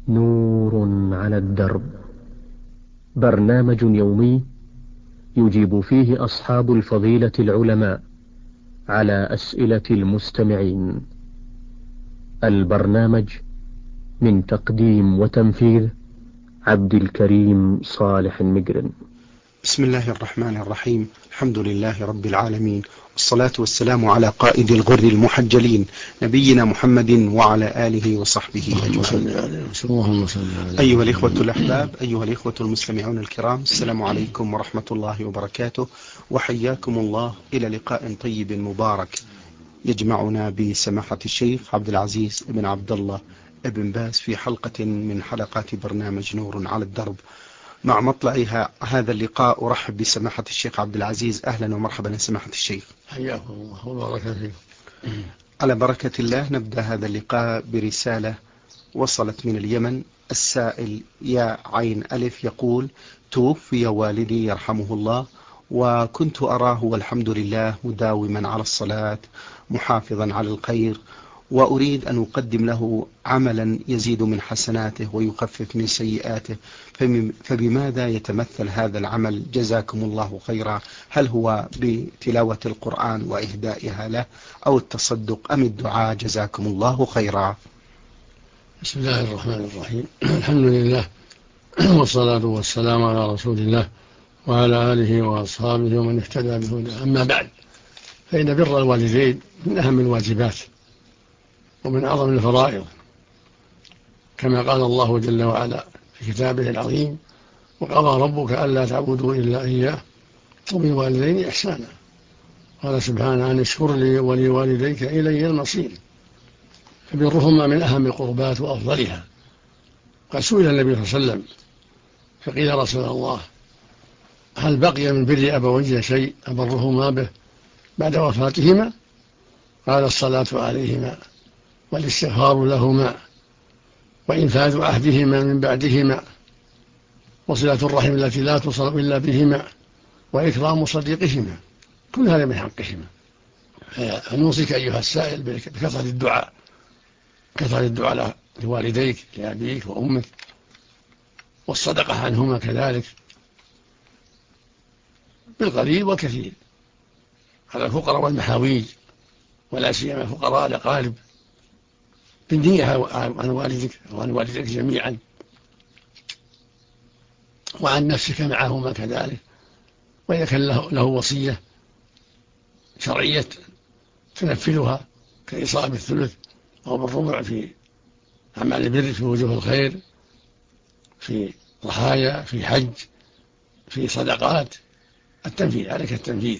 نور على الدرب، برنامج يومي يجيب فيه أصحاب الفضيلة العلماء على أسئلة المستمعين. البرنامج من تقديم وتنفيذ عبد الكريم صالح المقرن. بسم الله الرحمن الرحيم. الحمد لله رب العالمين، والصلاة والسلام على قائد الغر المحجلين نبينا محمد وعلى آله وصحبه أجمعين. أيها الإخوة الأحباب، أيها الإخوة المستمعون الكرام، السلام عليكم ورحمة الله وبركاته، وحياكم الله إلى لقاء طيب مبارك يجمعنا بسماحة الشيخ عبد العزيز بن عبد الله ابن باز في حلقة من حلقات برنامج نور على الدرب. مع مطلع هذا اللقاء أرحب بسماحة الشيخ عبد العزيز. أهلا ومرحبا سماحة الشيخ. حياكم الله وبارك فيك. على بركة الله نبدأ هذا اللقاء برسالة وصلت من اليمن. السائل يا عين ألف يقول: توفي والدي يرحمه الله، وكنت أراه والحمد لله مداوما على الصلاة محافظا على الخير، وأريد أن أقدم له عملا يزيد من حسناته ويخفف من سيئاته، فبماذا يتمثل هذا العمل جزاكم الله خيرا؟ هل هو بتلاوة القرآن وإهدائها له، أو التصدق، أم الدعاء؟ جزاكم الله خيرا. بسم الله الرحمن الرحيم. الحمد لله والصلاة والسلام على رسول الله وعلى آله وأصحابه ومن اهتدى بهداه. أما بعد، فإن بر الوالدين من أهم الواجبات ومن أعظم الفرائض، كما قال الله جل وعلا في كتابه العظيم: وقضى ربك ألا تعبدوا إلا إياه وبالوالدين إحسانا. قال سبحانه: أن اشكر لي ولوالديك إلي المصير. فبرهما من أهم القربات وأفضلها. قد سئل النبي صلى الله عليه وسلم فقيل: يا رسول الله، هل بقي من بر أبوي شيء أبرهما به بعد وفاتهما؟ قال: الصلاة عليهما، والاستغفار لهما، وإنفاذ عهدهما من بعدهما، وصلة الرحم التي لا تصل إلا بهما، وإكرام صديقهما. كل هذا من حقهما. فنوصيك أيها السائل بكثرة الدعاء، كثرة الدعاء لوالديك، لأبيك وأمك، والصدقة عنهما كذلك بالقليل والكثير، على الفقراء والمحاويج، ولا سيما الفقراء الأقارب، بالنية عن والدك وعن والديك جميعا، وعن نفسك معهما كذلك. وإذا كان له وصية شرعية تنفذها كإصابة بالثلث أو بالربع في أعمال البر، في وجوه الخير، في ضحايا، في حج، في صدقات، التنفيذ عليك التنفيذ.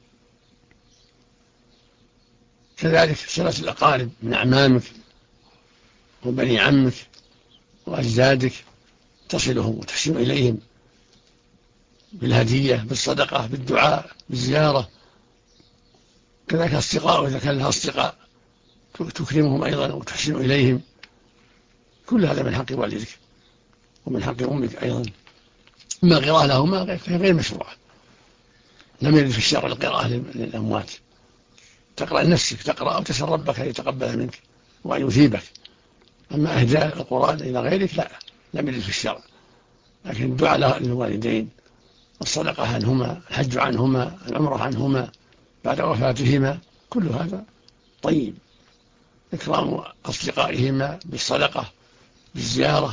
كذلك صلة الأقارب من أعمامك وبني عمك وأجدادك، تصلهم وتحسن إليهم بالهدية، بالصدقة، بالدعاء، بالزيارة. كذلك أصدقاء، إذا كان لها أصدقاء تكرمهم أيضا وتحسن إليهم. كل هذا من حق والدك ومن حق أمك أيضا. أما القراءة لهما غير مشروعة، لم يرد في الشرع القراءة للأموات. تقرأ لنفسك، تقرأ أو تسأل ربك أن يتقبل منك وأن يثيبك. أما إهداء القرآن إلى غيرك لا، لم يرد في الشرع. لكن الدعاء للوالدين، الصدقة عنهما، الحج عنهما، العمرة عنهما بعد وفاتهما، كل هذا طيب. إكرام أصدقائهما بالصدقة، بالزيارة،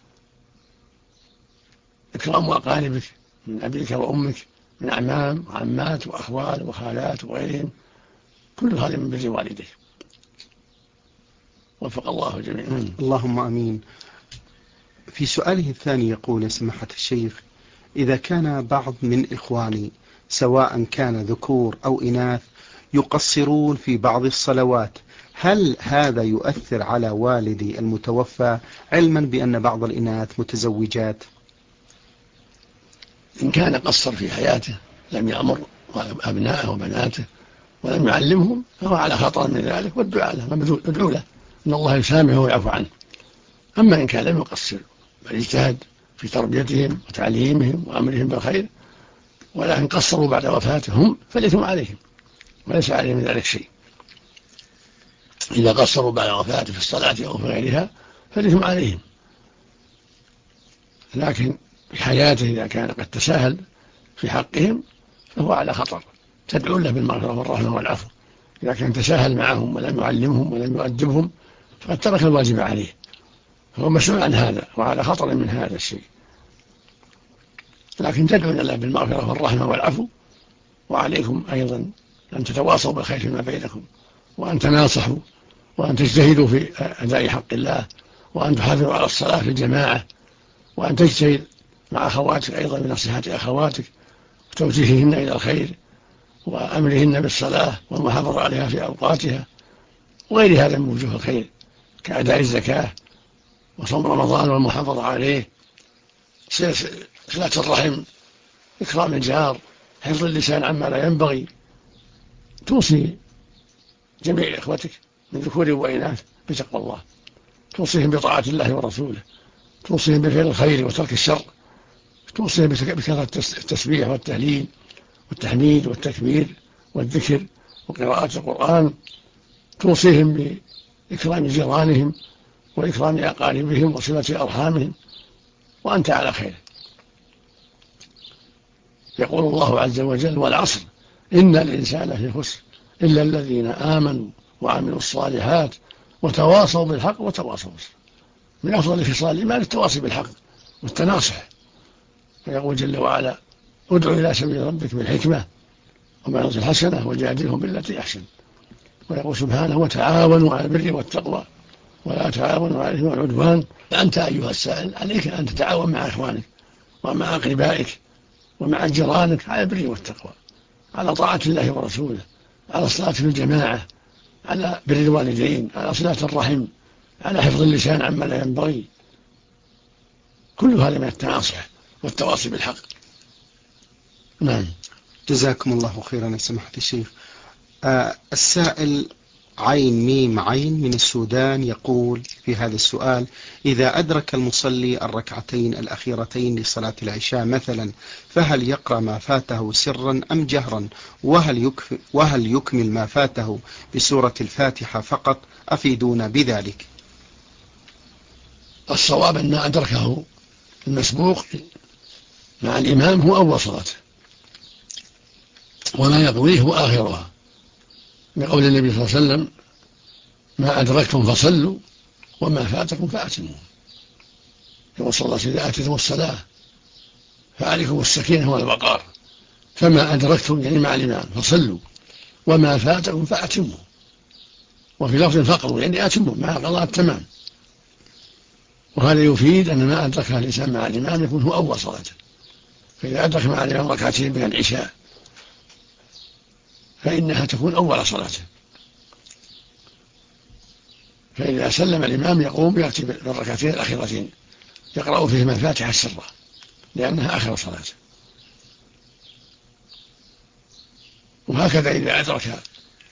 إكرام أقاربك من أبيك وأمك، من أعمام وعمات وأخوال وخالات وغيرهم، كل هذا من بر والديك. وفق الله جميعا. اللهم أمين. في سؤاله الثاني يقول: يا سماحة الشيخ، إذا كان بعض من إخواني سواء كان ذكور أو إناث يقصرون في بعض الصلوات، هل هذا يؤثر على والدي المتوفى، علما بأن بعض الإناث متزوجات؟ إن كان قصر في حياته، لم يأمر أبنائه وبناته ولم يعلمهم، فهو على خطر من ذلك، والدعاء له، ادعو له إن الله يسامحه ويعفو عنه. أما إن كان لم يقصر بل اجتهد في تربيتهم وتعليمهم وأمرهم بالخير، ولكن قصروا بعد وفاتهم، فالإثم عليهم وليس عليهم من ذلك شيء. إذا قصروا بعد وفاته في الصلاة أو في غيرها فالإثم عليهم، لكن في حياته إذا كان قد تساهل في حقهم فهو على خطر، تدعو له بالمغفرة والرحمة والعفو. إذا كان تساهل معهم ولم يعلمهم ولم يؤدبهم فقد ترك الواجب عليه، فهو مسؤول عن هذا وعلى خطر من هذا الشيء. لكن تدعون له بالمغفرة والرحمة والعفو، وعليكم أيضا أن تتواصوا بالخير فيما بينكم، وأن تناصحوا، وأن تجتهدوا في أداء حق الله، وأن تحافظوا على الصلاة في الجماعة، وأن تجتهد مع أخواتك أيضا بنصيحة أخواتك وتوجيههن إلى الخير وأمرهن بالصلاة والمحافظة عليها في أوقاتها، وغير هذا من وجوه الخير كأداء الزكاة وصوم رمضان والمحافظة عليه، صلة الرحم، إكرام الجار، حفظ اللسان عما لا ينبغي. توصي جميع إخوتك من ذكور وإناث بتقوى الله، توصيهم بطاعة الله ورسوله، توصيهم بفعل الخير وترك الشر، توصيهم بكثرة التسبيح والتهليل والتحميد والتكبير والذكر وقراءة القرآن، توصيهم بإكرام جيرانهم وإكرام أقاربهم وصلة أرحامهم، وأنت على خير. يقول الله عز وجل: والعصر إن الإنسان في خسر إلا الذين آمنوا وعملوا الصالحات وتواصوا بالحق وتواصوا بالصبر. من أفضل خصال الإيمان التواصي بالحق والتناصح. ويقول جل وعلا: ادع إلى سبيل ربك بالحكمة وموعظة الحسنة وجادلهم بالتي أحسن. ويقول سبحانه: وتعاونوا على البر والتقوى ولا تعاونوا على الإثم والعدوان. أنت أيها السائل عليك أن تتعاون مع إخوانك ومع أقربائك ومع جيرانك على البر والتقوى، على طاعة الله ورسوله، على الصلاة في الجماعة، على بر الوالدين، على صلة الرحم، على حفظ اللسان عما لا ينبغي. كل هذا من التناصح والتواصي بالحق. نعم. جزاكم الله خيرا يا سماحة الشيخ. السائل عين ميم عين من السودان يقول في هذا السؤال: إذا أدرك المصلي الركعتين الأخيرتين لصلاة العشاء مثلا، فهل يقرأ ما فاته سرا أم جهرا؟ وهل يكمل ما فاته بسورة الفاتحة فقط؟ أفيدونا بذلك. الصواب أن أدركه المسبوق مع الإمام هو أول صلاته، وما يقضيه هو آخرها، لقول النبي صلى الله عليه وسلم: ما أدركتم فصلوا وما فاتكم فأتموا. يقول صلى الله عليه وسلم: إذا أتيتم الصلاة فعليكم السكينة والوقار، فما أدركتم يعني مع الإمام فصلوا وما فاتكم فأتموا. وفي لفظ فقروا يعني أتموا مع قضاء التمام. وهذا يفيد أن ما أدركها الإنسان مع الإمام يكون هو أول صلاته. فإذا أدرك مع الإمام ركعتين من العشاء فإنها تكون أول صلاته. فإذا سلم الإمام يقوم يأتي بالركعتين الأخيرتين يقرأ فيهما الفاتحة سرا لأنها آخر صلاته. وهكذا إذا أدرك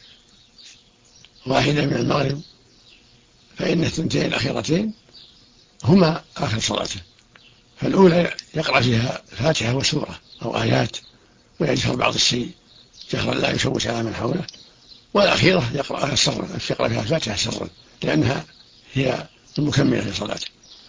واحدة من المغرب فإن الثنتين الأخيرتين هما آخر صلاته. فالأولى يقرأ فيها فاتحة وسورة أو آيات ويجهر بعض الشيء جهرا لا يشوش على من حوله، والأخيرة يقرأها سرا، يقرأ فيها الفاتحة سرا لأنها هي المكملة في صلاته.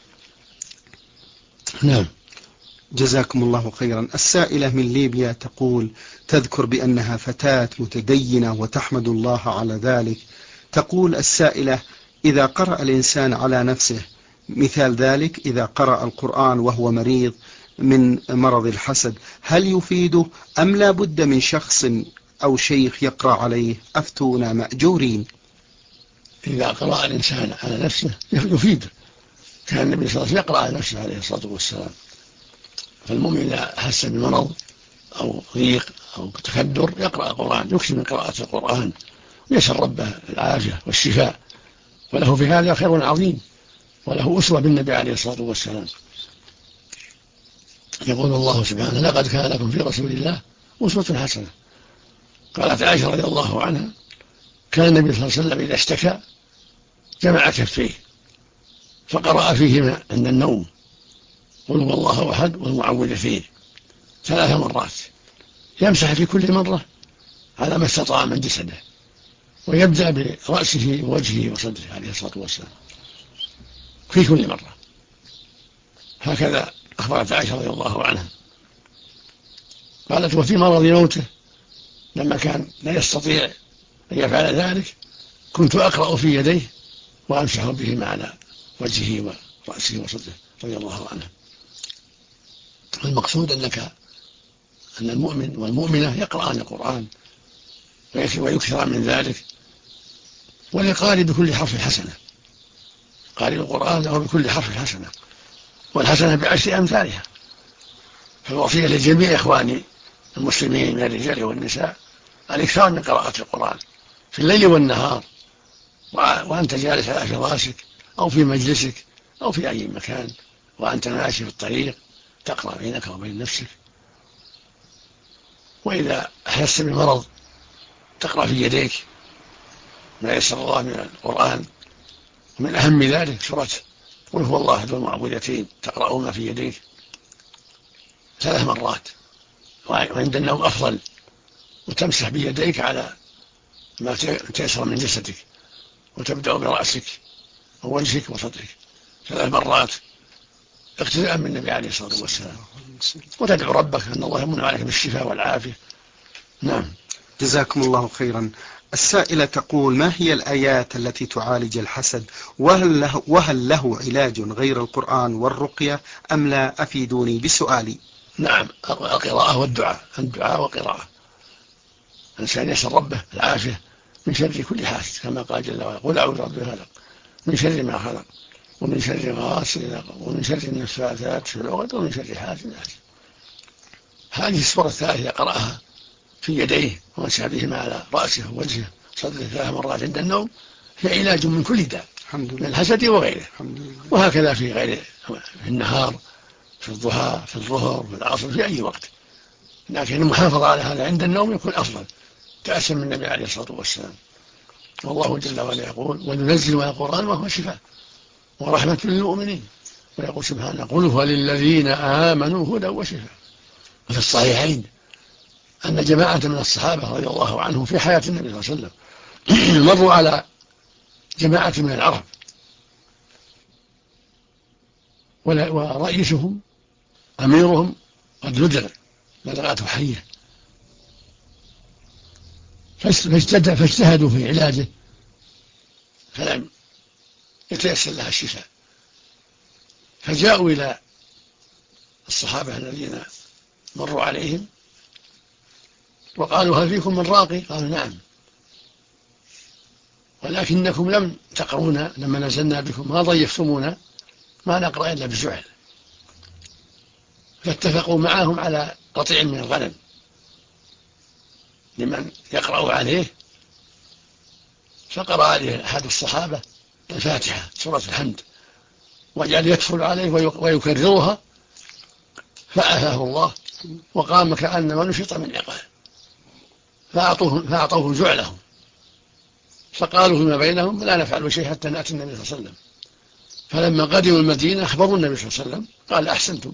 نعم. جزاكم الله خيرا. السائلة من ليبيا تقول: تذكر بأنها فتاة متدينة وتحمد الله على ذلك. تقول السائلة: إذا قرأ الإنسان على نفسه، مثال ذلك إذا قرأ القرآن وهو مريض من مرض الحسد، هل يفيده أم لا بد من شخص أو شيخ يقرأ عليه؟ أفتونا مأجورين. إذا قرأ الإنسان على نفسه يفيد. كان النبي صلى الله عليه وسلم يقرأ على نفسه عليه الصلاة والسلام. فالمؤمن إذا أحس بمرض أو ضيق أو تكدر يقرأ القرآن، يكثر من قراءة القرآن ويسأل ربه العافية والشفاء، وله في هذا خير عظيم، وله أسوة بالنبي عليه الصلاة والسلام. يقول الله سبحانه: لقد كان لكم في رسول الله أسوة حسنة. قالت عائشة رضي الله عنها: كان النبي صلى الله عليه وسلم إذا اشتكى جمع كفيه فقرأ فيهما عند النوم قل هو الله أحد والمعوذتين 3 مرات، يمسح في كل مرة على ما استطاع من جسده، ويبدأ برأسه ووجهه وصدره عليه الصلاة والسلام في كل مرة. هكذا أخبرت عائشة رضي الله عنها قالت: وفي مرض موته لما كان لا يستطيع أن يفعل ذلك كنت أقرأ في يديه وأمسح بهما على وجهه ورأسه وصدره رضي الله عنه. المقصود أن المؤمن والمؤمنة يقرأان القرآن ويكثر من ذلك، وللقارئ بكل حرف حسنة. قارئ القرآن له بكل حرف حسنة، والحسنة ب10 أمثالها. فالوصية لجميع إخواني المسلمين من الرجال والنساء الإكثار من قراءة القرآن في الليل والنهار، وأنت جالس على فراشك أو في مجلسك أو في أي مكان، وأنت ماشي في الطريق تقرأ بينك وبين نفسك. وإذا أحسست بالمرض تقرأ في يديك ما يسر الله من القرآن، ومن أهم ذلك سورة قل هو الله أحد المعوذتين تقرأهما في يديك 3 مرات، وعند النوم أفضل، وتمسح بيديك على ما تيسر من جسدك، وتبدأ برأسك ووجهك وصدرك 3 مرات اقتداء من النبي عليه الصلاة والسلام، وتدعو ربك أن الله يمن عليك بالشفاء والعافية. نعم. جزاكم الله خيرا. السائلة تقول: ما هي الآيات التي تعالج الحسد، وهل له علاج غير القرآن والرقية أم لا؟ أفيدوني بسؤالي. نعم، القراءة والدعاء، الدعاء والقراءة. الإنسان يسأل ربه العافية من شر كل حاسد، كما قال جل وعلا: قل أعوذ برب الفلق من شر ما خلق ومن شر غاسق إذا وقب ومن شر النفاثات في العقد ومن شر حاسد. هذه السورة الثالثة يقرأها في يديه ومسح بهما على رأسه ووجهه صدره 3 مرات عند النوم، هي علاج من كل داء من الحسد وغيره. وهكذا في غير في النهار، في الضحى، في الظهر، في العصر، في أي وقت، لكن المحافظة على هذا عند النوم يكون أفضل، تأسى من النبي عليه الصلاة والسلام. والله جل وعلا يقول: وننزل من القرآن وهو شفاء ورحمة للمؤمنين. ويقول سبحانه: قل هو للذين آمنوا هدى وشفاء. وفي الصحيحين أن جماعة من الصحابة رضي الله عنهم في حياة النبي صلى الله عليه وسلم مروا على جماعة من العرب، ورئيسهم أميرهم قد لدغته حية، فاجتهدوا في علاجه فلم يتيسر لها الشفاء، فجاءوا إلى الصحابة الذين مروا عليهم وقالوا: هل فيكم من راقي؟ قالوا: نعم، ولكنكم لم تقرونا لما نزلنا بكم، ما ضيفتمونا، ما نقرأ إلا بزعل. فاتفقوا معهم على قطيع من الغنم لمن يقرأ عليه، فقرأ عليه أحد الصحابة الفاتحة سورة الحمد، وجعل يدخل عليه ويكررها، فأفاه الله وقام كأنما نشط من عقال، فأعطوه جعلهم، فقالوا فيما بينهم: لا نفعل شيء حتى نأتي النبي صلى الله عليه وسلم. فلما قدموا المدينة أخبروا النبي صلى الله عليه وسلم، قال: أحسنتم،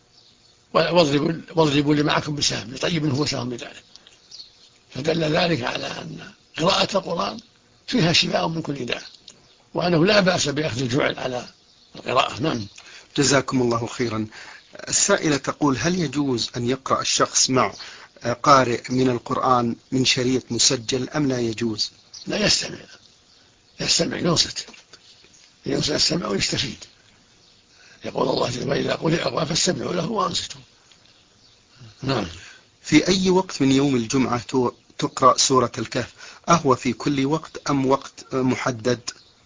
واضربوا لي معكم بسهم لطيب هو سهم بذلك. فدل ذلك على أن قراءة القرآن فيها شفاء من كل داء، وأنه لا بأس بأخذ الجعل على القراءة. نعم. جزاكم الله خيرا. السائلة تقول: هل يجوز أن يقرأ الشخص مع قارئ من القرآن من شريط مسجل أم لا يجوز؟ لا، يستمع ينصت السمع ويستفيد. يقول الله جل وعلا: إذا قرئ فاستمعوا له وأنصتوا. نعم. في أي وقت من يوم الجمعة تقرأ سورة الكهف؟ أهو في كل وقت أم وقت محدد؟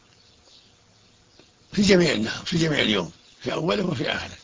في جميع النهار، في جميع اليوم، في أوله وفي آخره.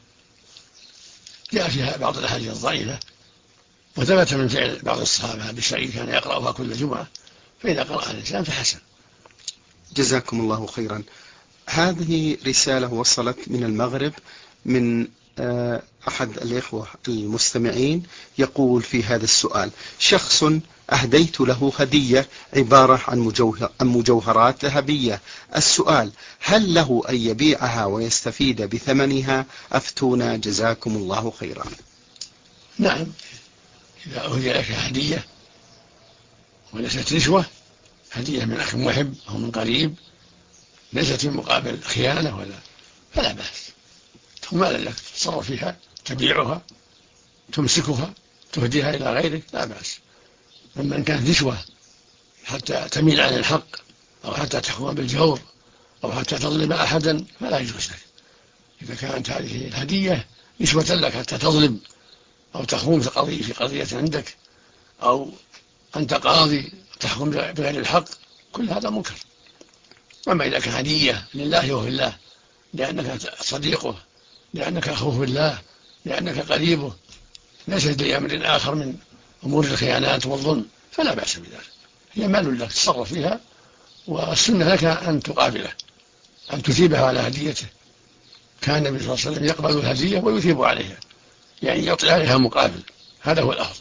جاء فيها بعض الأحاديث الضعيفة، وثبت من فعل بعض الصحابة بالشيء كان يقرأها كل جمعة، فإذا قرأها الإنسان فحسن. جزاكم الله خيرا. هذه رسالة وصلت من المغرب من أحد الإخوة المستمعين، يقول في هذا السؤال: شخص أهديت له هدية عبارة عن مجوهرات ذهبية. السؤال: هل له أن يبيعها ويستفيد بثمنها؟ أفتونا جزاكم الله خيرا. نعم، إذا أهدي لك هدية وليست رشوة، هدية من أخ محب أو من قريب، ليست في مقابل خيانة فلا بأس، مالا لك تتصرف فيها، تبيعها، تمسكها، تهديها إلى غيرك، لا بأس. أما إن كانت نشوة حتى تميل عن الحق أو حتى تحكم بالجور أو حتى تظلم أحدا فلا يجوز لك. إذا كانت هذه الهدية نشوة لك حتى تظلم أو تخون في قضية عندك، أو أنت قاضي تحكم بغير الحق، كل هذا منكر. أما إذا كان هدية لله وفي الله، لأنك صديقه، لأنك أخوه بالله، لأنك قريبه، ليست لأمر آخر من أمور الخيانات والظلم، فلا بأس بذلك. هي مال لك تصرف فيها، والسنة لك أن تقابله، أن تثيبها على هديته. كان النبي صلى الله عليه وسلم يقبل الهدية ويثيب عليها، يعني يعطي عليها مقابل، هذا هو الأفضل.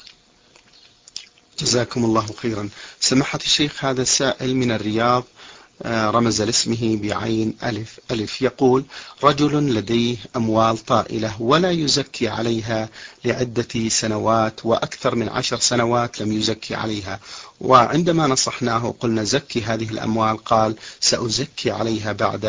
جزاكم الله خيرا. سماحة الشيخ، هذا سائل من الرياض رمز لاسمه بعين ألف ألف، يقول: رجل لديه أموال طائلة ولا يزكي عليها لعدة سنوات، وأكثر من 10 سنوات لم يزكي عليها، وعندما نصحناه قلنا زكي هذه الأموال قال: سأزكي عليها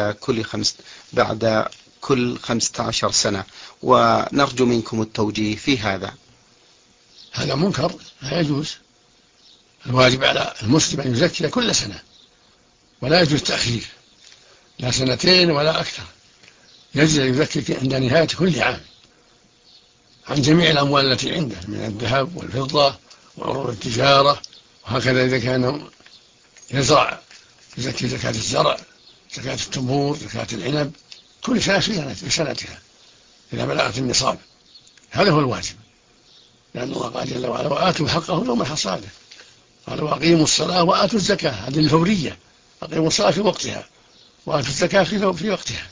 بعد كل 15 سنة، ونرجو منكم التوجيه في هذا. هذا منكر، لا يجوز. الواجب على المسلم أن يزكي كل سنة، ولا يجوز تأخير، لا 2 ولا أكثر. يجب أن يزكي عند نهاية كل عام عن جميع الأموال التي عنده من الذهب والفضة وعروض التجارة. وهكذا إذا كان يزرع يزكي زكاة الزرع، زكاة التمور، زكاة العنب، كل سنة في سنتها إذا بلغت النصاب. هذا هو الواجب، لأن الله قال جل وعلا: وآتوا حقه يوم حصاده. قال: وأقيموا الصلاة وآتوا الزكاة. هذه الفورية، أقيموا الصلاة في وقتها وآتوا الزكاة في وقتها.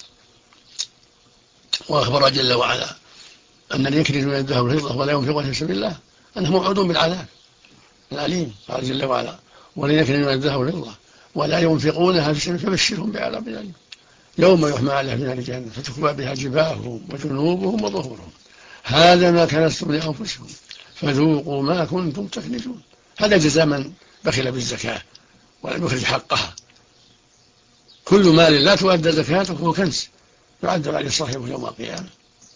وأخبر جل وعلا أن اللي يكنز من الذهب والفضة ولا ينفقها في سبيل الله أنهم موعودون بالعذاب الأليم. قال جل وعلا: ولن يكنز من الذهب والفضة ولا ينفقونها في سبيل فبشرهم بعذاب أليم يوم يحمى عليها في نار جهنم فتكوى بها جباههم وجنوبهم وظهورهم هذا ما كنزتم لأنفسكم فذوقوا ما كنتم تكنزون. هذا جزاء من بخل بالزكاة ولم يخرج حقها. كل مال لا تؤدى زكاته فهو كنز يعذب عليه صاحبه يوم القيامة.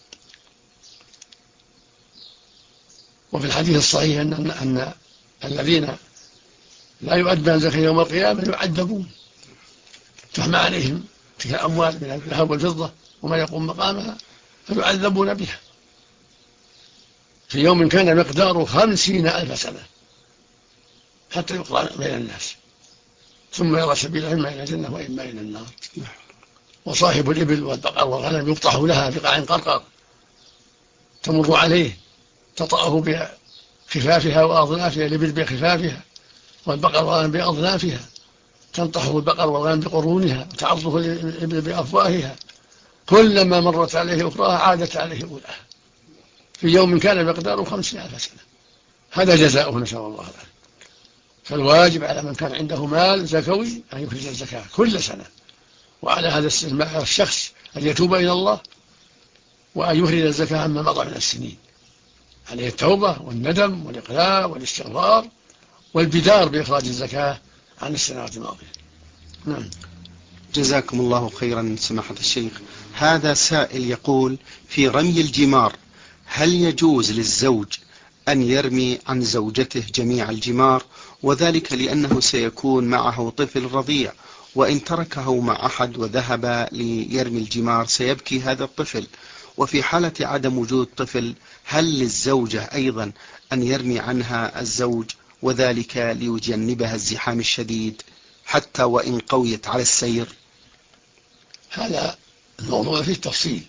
وفي الحديث الصحيح أن الذين لا يؤدى الزكاة يوم القيامة يعذبون، تحمى عليهم تلك الأموال من الذهب والفضة وما يقوم مقامها فيعذبون بها في يوم كان مقداره 50,000 سنة حتى يقضى بين الناس، ثم يرى سبيله إما إلى الجنة وإما إلى النار. وصاحب الإبل والبقر والغنم يقطع لها في قاع قرقر تمر عليه تطأه بخفافها وأظلافها، الإبل بخفافها والبقر والغنم بأظلافها، تنطحه البقر والغنم بقرونها وتعضه الإبل بأفواهها، كلما مرت عليه أخراها عادت عليه أولاها في يوم كان مقداره 50,000 سنة. هذا جزاؤه نسأل الله العافية. فالواجب على من كان عنده مال زكوي أن يخرج الزكاة كل سنة، وعلى هذا الشخص أن يتوب إلى الله وأن يخرج الزكاة عما مضى من السنين، عليه التوبة والندم والإقلاع والاستغفار والبدار بإخراج الزكاة عن السنوات الماضية. نعم. جزاكم الله خيرا سماحة الشيخ. هذا سائل يقول: في رمي الجمار هل يجوز للزوج أن يرمي عن زوجته جميع الجمار، وذلك لأنه سيكون معه طفل رضيع، وإن تركه مع أحد وذهب ليرمي الجمار سيبكي هذا الطفل، وفي حالة عدم وجود طفل هل للزوجة أيضا أن يرمي عنها الزوج، وذلك ليجنبها الزحام الشديد حتى وإن قويت على السير؟ هذا الموضوع فيه تفصيل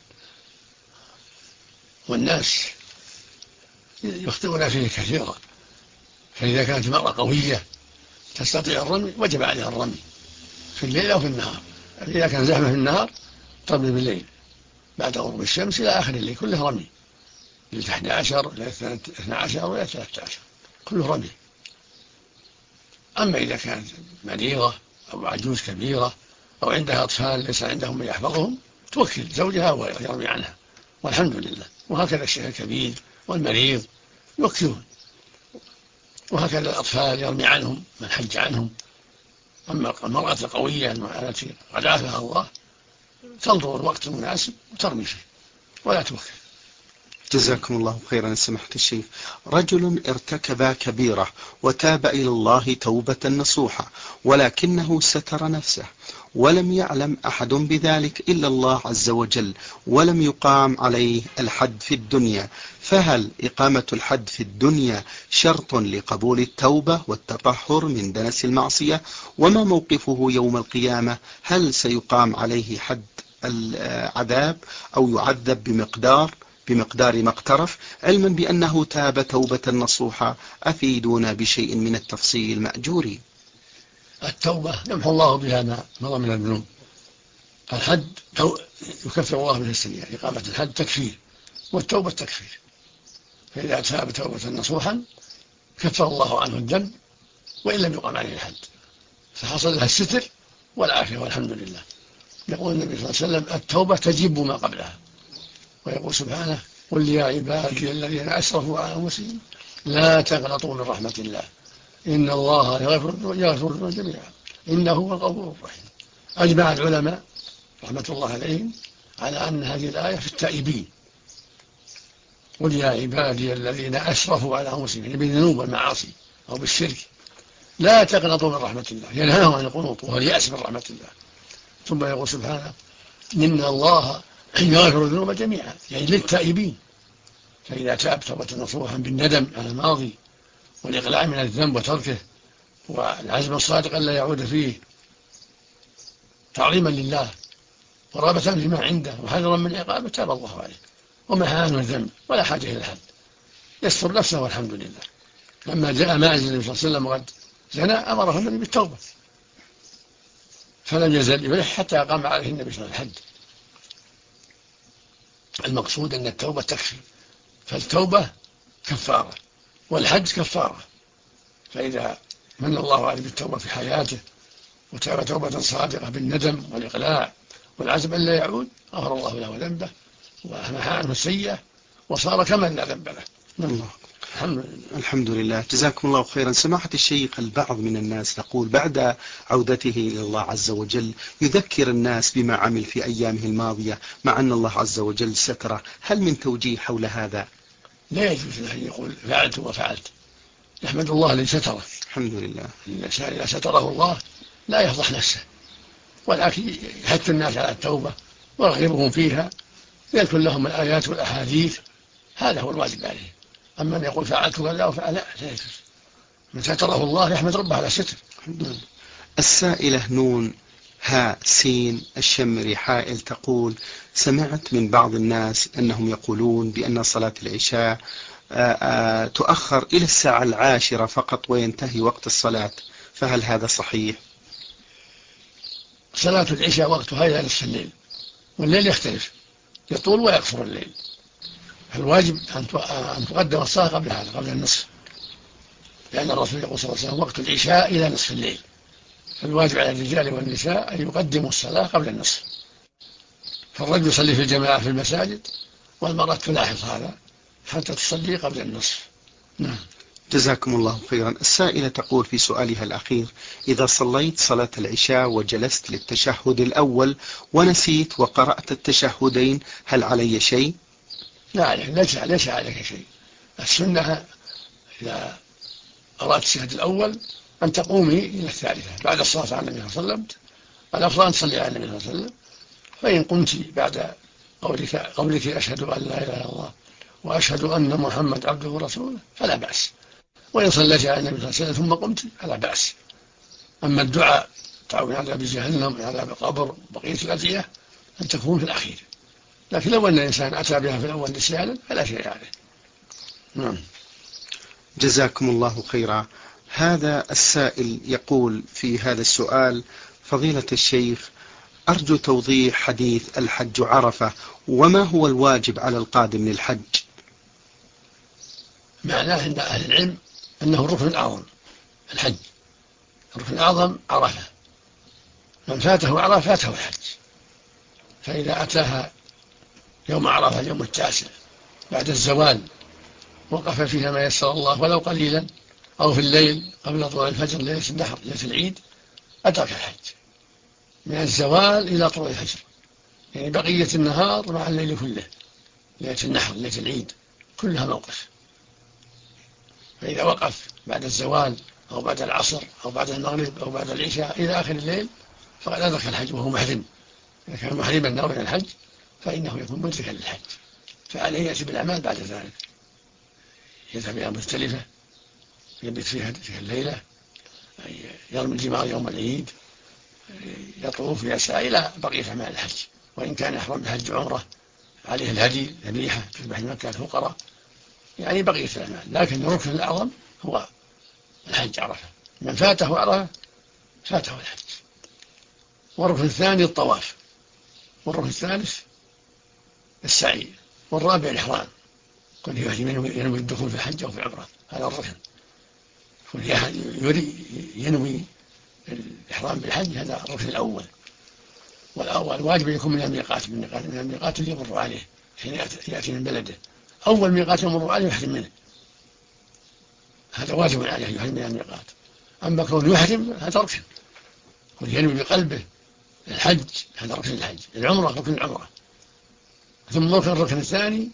والناس يخطئون فيه كثيرا. فإذا كانت المرأة قوية تستطيع الرمي وجب عليها الرمي في الليل أو في النهار. إذا كان زحمة في النهار ترمي بالليل بعد غروب الشمس إلى آخر الليل كله رمي، إلى 11 إلى 12 وإلى 13 كله رمي. أما إذا كانت مريضة أو عجوز كبيرة أو عندها أطفال ليس عندهم من يحفظهم توكل زوجها ويرمي عنها والحمد لله. وهكذا الشيخ الكبير والمريض يوكلون، وهكذا الأطفال يرمي عنهم من حج عنهم. أما المرأة القوية التي قد عافاها الله تنظر الوقت المناسب وترمي فيه ولا توكل. جزاكم الله خيرا سماحة الشيخ. رجل ارتكب كبيرة وتاب إلى الله توبة نصوحة، ولكنه ستر نفسه ولم يعلم أحد بذلك إلا الله عز وجل، ولم يقام عليه الحد في الدنيا، فهل إقامة الحد في الدنيا شرط لقبول التوبة والتطهر من دنس المعصية؟ وما موقفه يوم القيامة؟ هل سيقام عليه حد العذاب أو يعذب بمقدار ما اقترف، علما بأنه تاب توبة نصوحة؟ أفيدونا بشيء من التفصيل مأجورين. التوبة يمحو الله بها ما مضى من الذنوب. الحد يكفر الله به السيئات، إقامة الحد تكفير، والتوبة تكفير. فإذا تاب توبة نصوحا كفر الله عنه الذنب وإن لم يقام عليه الحد، فحصل لها الستر والعافية والحمد لله. يقول النبي صلى الله عليه وسلم: التوبة تجب ما قبلها. ويقول سبحانه: قل يا عبادي الذين أسرفوا على أنفسهم لا تقنطوا من رحمة الله إن الله يغفر الذنوب جميعا إنه هو الغفور الرحيم. أجمع العلماء رحمة الله عليهم على أن هذه الآية في التائبين. قل يا عبادي الذين أسرفوا على أنفسهم، يعني بالذنوب والمعاصي أو بالشرك، لا تقنطوا من رحمة الله، ينهاهم عن القنوط وهو اليأس من رحمة الله. ثم يقول سبحانه: إن الله يغفر الذنوب جميعا، يعني للتائبين. فإذا تاب توبة نصوحا بالندم على الماضي والإقلاع من الذنب وتركه والعزم الصادق ألا يعود فيه، تعظيما لله ورغبة فيما عنده وحذرا من عقابه، تاب الله عليه ومحى عنه الذنب ولا حاجة إلى الحد، يستر نفسه والحمد لله. لما جاء ماعز النبي صلى الله عليه وسلم وقد زنى أمره النبي بالتوبة، فلم يزل يلح حتى قام عليه النبي صلى الله عليه وسلم الحد. المقصود أن التوبة تكفي، فالتوبة كفارة والحج كفارة. فإذا من الله عليه بالتوبة في حياته وتاب توبة صادقة بالندم والإقلاع والعزم أن لا يعود، غفر الله له ذنبه ومحى عنه السيئة وصار كمن لا ذنب له. الله. الحمد لله. جزاكم الله خيرا سماحة الشيخ. البعض من الناس يقول بعد عودته إلى الله عز وجل يذكر الناس بما عمل في أيامه الماضية مع أن الله عز وجل ستره، هل من توجيه حول هذا؟ لا يجوز له أن يقول فعلت وفعلت، يحمد الله الذي ستره. الحمد لله. الإنسان إذا ستره الله لا يفضح نفسه، ولكن يحث الناس على التوبة ويرغبهم فيها، يذكر لهم الآيات والأحاديث، هذا هو الواجب عليه. أما أن يقول فعلت كذا وفعل، لا يجوز. من ستره الله يحمد ربه على الستر. السائلة نون ها سين الشمري حائل تقول: سمعت من بعض الناس أنهم يقولون بأن صلاة العشاء تؤخر إلى الساعة 10 فقط وينتهي وقت الصلاة، فهل هذا صحيح؟ صلاة العشاء وقتها إلى نصف الليل، والليل يختلف، يطول ويقصر الليل. الواجب أن تقدم الصلاة قبل هذا، قبل النصف، لأن الرسول يقول صلى الله عليه وسلم: وقت العشاء إلى نصف الليل. فالواجب على الرجال والنساء أن يقدموا الصلاة قبل النصف. فالرجل يصلي في الجماعة في المساجد، والمرأة تلاحظ هذا حتى تصلي قبل النصف. نعم. جزاكم الله خيرا. السائلة تقول في سؤالها الأخير: إذا صليت صلاة العشاء وجلست للتشهد الأول ونسيت وقرأت التشهدين، هل علي شيء؟ لا، ليس عليك شيء. السنة إذا قرأت التشهد الأول أن تقومي إلى الثالثة بعد الصلاة على النبي صلى الله عليه وسلم، الأفضل أن تصلي على النبي صلى الله عليه وسلم. فإن قمت بعد قولك أشهد أن لا إله إلا الله وأشهد أن محمد عبده ورسوله فلا بأس، وإن صليت على النبي صلى الله عليه وسلم ثم قمت فلا بأس. أما الدعاء تعوذ عن عذاب جهنم وعذاب القبر وبقية الأدعية أن تكون في الأخير، لكن لو أن الإنسان أتى بها في الأول نسيانا فلا شيء عليه. نعم. جزاكم الله خيرا. هذا السائل يقول في هذا السؤال: فضيلة الشيخ، أرجو توضيح حديث الحج عرفة، وما هو الواجب على القادم للحج؟ معناه عند أهل العلم أنه الركن الأعظم، الحج الركن الأعظم عرفة، من فاته عرفة فاته الحج. فإذا أتاها يوم عرفة اليوم 9 بعد الزوال وقف فيها ما يسر الله ولو قليلا، أو في الليل قبل طلوع الفجر ليلة النحر ليلة العيد، أدرك الحج من الزوال إلى طلوع الفجر، يعني بقية النهار مع الليل كله، ليلة النحر ليلة العيد. كلها موقف. فإذا وقف بعد الزوال أو بعد العصر أو بعد المغرب أو بعد العشاء إلى آخر الليل فقد أدرك الحج وهو محرم. إذا كان محرما ناويا الحج فإنه يكون مدركا للحج، فعليه يأتي بالأعمال بعد ذلك، يذهب إلى مزدلفة يبيت فيها الليلة، يرمي الجمار يوم العيد، يطوف يسعى إلى بقية أعمال الحج. وإن كان يحرم بحج عمرة عليه الهدي ذبيحة تذبح لمكة الفقراء، يعني بقية الأعمال. لكن الركن الأعظم هو الحج عرفة، من فاته عرفة فاته الحج. والركن الثاني الطواف، والركن الثالث السعي، والرابع الإحرام، كل ينوي الدخول في الحج أو في العمرة، هذا الركن. ينوي الإحرام بالحج، هذا الركن الأول. والواجب يكون من الميقات، من الميقات اللي يمر عليه حين يأتي من بلده. أول ميقات يمر عليه يحرم منه، هذا واجب عليه يحرم من الميقات. أما كون يحرم هذا ركن، ينوي بقلبه الحج، هذا ركن الحج. العمرة ركن العمرة. ثم الركن الثاني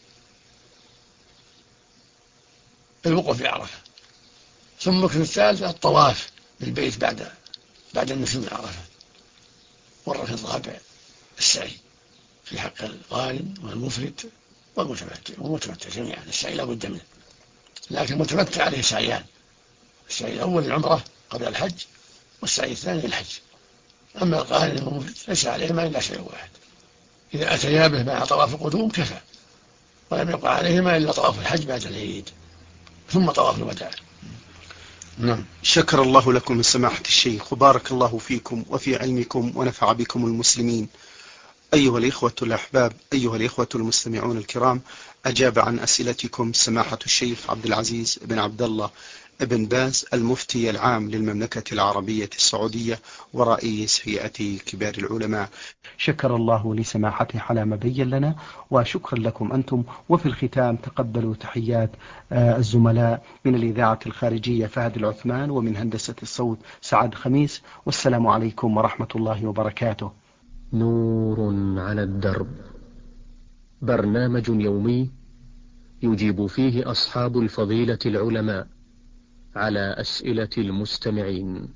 الوقوف في عرفة. ثم الركن الثالث الطواف بالبيت بعد النزول من عرفة. والركن الرابع السعي في حق القارن والمفرد والمتمتع جميعا. السعي لا بد منه، لكن المتمتع عليه سعيان: السعي الأول العمرة قبل الحج، والسعي الثاني الحج. أما القارن والمفرد ليس عليهما إلا شيء واحد، إذا أتيا به مع طواف القدوم كفى، ولم يقع عليهما إلا طواف الحج بعد العيد ثم طواف الوداع. نعم. شكر الله لكم من سماحة الشيخ، وبارك الله فيكم وفي علمكم ونفع بكم المسلمين. أيها الإخوة الأحباب، أيها الإخوة المستمعون الكرام، أجاب عن أسئلتكم سماحة الشيخ عبد العزيز بن عبد الله ابن باز، المفتي العام للمملكة العربية السعودية ورئيس هيئة كبار العلماء. شكر الله لسماحته على ما بين لنا، وشكرا لكم أنتم. وفي الختام تقبلوا تحيات الزملاء من الإذاعة الخارجية فهد العثمان، ومن هندسة الصوت سعد خميس، والسلام عليكم ورحمة الله وبركاته. نور على الدرب، برنامج يومي يجيب فيه أصحاب الفضيلة العلماء على أسئلة المستمعين.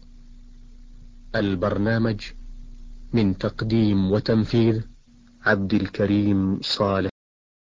البرنامج من تقديم وتنفيذ عبد الكريم صالح.